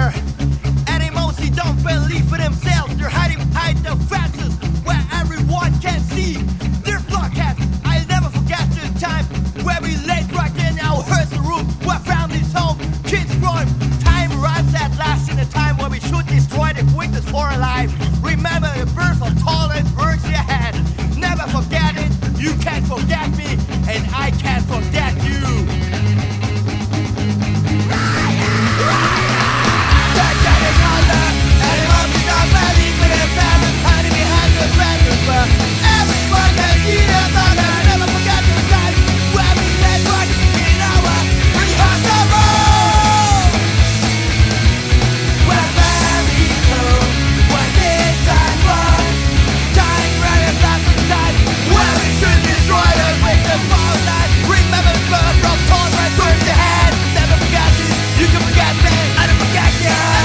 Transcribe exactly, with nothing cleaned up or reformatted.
where animals who don't believe in themselves. They're hiding behind the fences where everyone can see their blockheads. I'll never forget the time where we laid right in our rehearsal room, where families home, kids run. Time runs at last in a time where we should destroy the quickest for our life. Remember the birth of tolerance works in your head. Never forget it. You can't forget me, and I can't forget you. They're getting older, and most of them believe in themselves, hiding behind the fences where everyone can see their daughter. Never forget the time where we led right in our rehearsal room, where families home, where kids and run. Time ran and fast and time where we should destroy the victim for life. Remember the blood from tolerance towards your head. Never forget you, you can forget me, I don't forget you.